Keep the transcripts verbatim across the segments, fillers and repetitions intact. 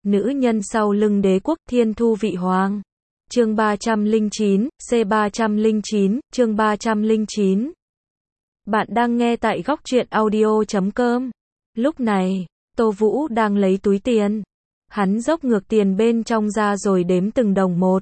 Nữ nhân sau lưng đế quốc thiên thu vị hoàng. Chương ba trăm lẻ chín, C ba trăm lẻ chín, chương ba trăm lẻ chín. Bạn đang nghe tại góc truyện audio chấm com. Lúc này, Tô Vũ đang lấy túi tiền. Hắn dốc ngược tiền bên trong ra rồi đếm từng đồng một.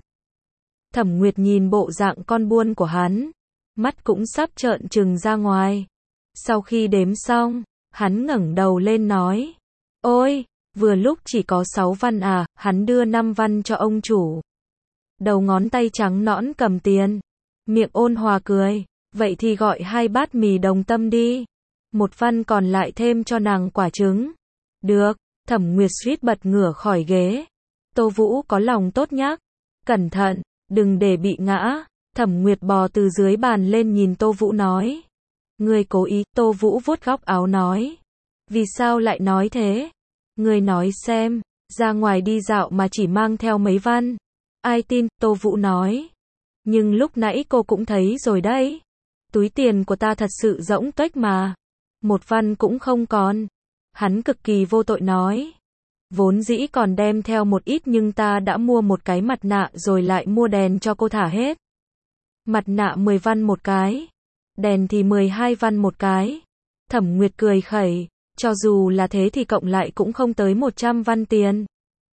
Thẩm Nguyệt nhìn bộ dạng con buôn của hắn, mắt cũng sắp trợn trừng ra ngoài. Sau khi đếm xong, hắn ngẩng đầu lên nói: "Ôi, vừa lúc chỉ có sáu văn à?" Hắn đưa năm văn cho ông chủ. Đầu ngón tay trắng nõn cầm tiền, miệng ôn hòa cười: "Vậy thì gọi hai bát mì đồng tâm đi. Một văn còn lại thêm cho nàng quả trứng." "Được." Thẩm Nguyệt suýt bật ngửa khỏi ghế. Tô Vũ có lòng tốt nhắc: "Cẩn thận, đừng để bị ngã." Thẩm Nguyệt bò từ dưới bàn lên nhìn Tô Vũ nói: "Ngươi cố ý." Tô Vũ vuốt góc áo nói: "Vì sao lại nói thế? Ngươi nói xem, ra ngoài đi dạo mà chỉ mang theo mấy văn. Ai tin?" Tô Vũ nói: "Nhưng lúc nãy cô cũng thấy rồi đấy. Túi tiền của ta thật sự rỗng tuếch mà. Một văn cũng không còn." Hắn cực kỳ vô tội nói: "Vốn dĩ còn đem theo một ít nhưng ta đã mua một cái mặt nạ rồi lại mua đèn cho cô thả hết. Mặt nạ mười văn một cái, đèn thì mười hai văn một cái." Thẩm Nguyệt cười khẩy: "Cho dù là thế thì cộng lại cũng không tới một trăm văn tiền."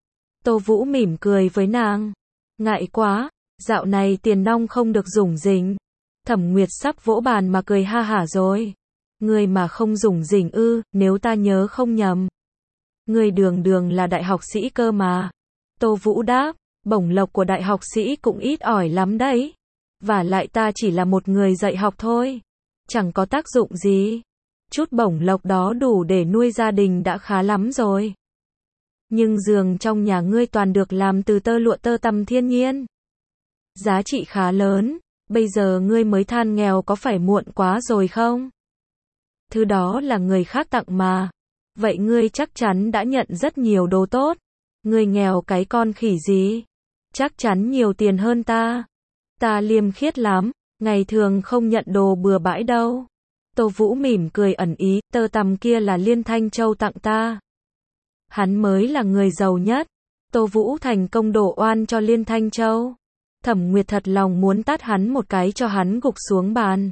Tô Vũ mỉm cười với nàng: "Ngại quá, dạo này tiền nong không được rủng rỉnh." Thẩm Nguyệt sắp vỗ bàn mà cười ha hả rồi: "Ngươi mà không rủng rỉnh ư? Nếu ta nhớ không nhầm, ngươi đường đường là đại học sĩ cơ mà." Tô Vũ đáp: "Bổng lộc của đại học sĩ cũng ít ỏi lắm đấy. Và lại ta chỉ là một người dạy học thôi, chẳng có tác dụng gì. Chút bổng lộc đó đủ để nuôi gia đình đã khá lắm rồi. Nhưng giường trong nhà ngươi toàn được làm từ tơ lụa tơ tằm thiên nhiên, giá trị khá lớn, bây giờ ngươi mới than nghèo có phải muộn quá rồi không? Thứ đó là người khác tặng mà. Vậy ngươi chắc chắn đã nhận rất nhiều đồ tốt. Ngươi nghèo cái con khỉ gì? Chắc chắn nhiều tiền hơn ta. Ta liêm khiết lắm, ngày thường không nhận đồ bừa bãi đâu." Tô Vũ mỉm cười ẩn ý: "Tơ tằm kia là Liên Thanh Châu tặng ta. Hắn mới là người giàu nhất." Tô Vũ thành công đổ oan cho Liên Thanh Châu. Thẩm Nguyệt thật lòng muốn tát hắn một cái cho hắn gục xuống bàn.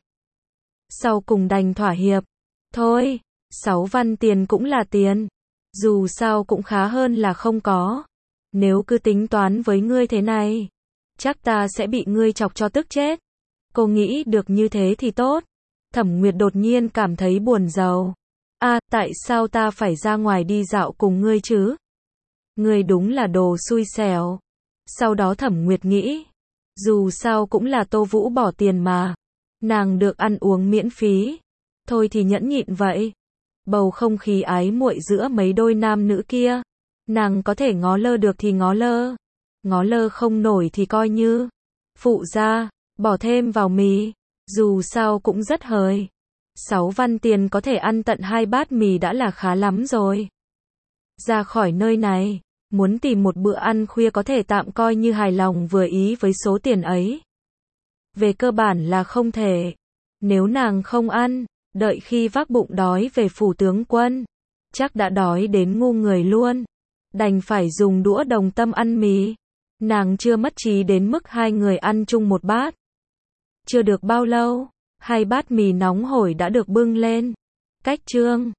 Sau cùng đành thỏa hiệp. "Thôi, sáu văn tiền cũng là tiền. Dù sao cũng khá hơn là không có. Nếu cứ tính toán với ngươi thế này, chắc ta sẽ bị ngươi chọc cho tức chết." Cô nghĩ được như thế thì tốt. Thẩm Nguyệt đột nhiên cảm thấy buồn rầu. "A, tại sao ta phải ra ngoài đi dạo cùng ngươi chứ? Ngươi đúng là đồ xui xẻo." Sau đó Thẩm Nguyệt nghĩ, dù sao cũng là Tô Vũ bỏ tiền mà, nàng được ăn uống miễn phí, thôi thì nhẫn nhịn vậy. Bầu không khí ái muội giữa mấy đôi nam nữ kia, nàng có thể ngó lơ được thì ngó lơ, ngó lơ không nổi thì coi như phụ gia, bỏ thêm vào mì, dù sao cũng rất hời. Sáu văn tiền có thể ăn tận hai bát mì đã là khá lắm rồi. Ra khỏi nơi này, muốn tìm một bữa ăn khuya có thể tạm coi như hài lòng vừa ý với số tiền ấy. Về cơ bản là không thể. Nếu nàng không ăn, đợi khi vác bụng đói về phủ tướng quân, chắc đã đói đến ngu người luôn. Đành phải dùng đũa đồng tâm ăn mì. Nàng chưa mất trí đến mức hai người ăn chung một bát. Chưa được bao lâu, hai bát mì nóng hổi đã được bưng lên. Cách chương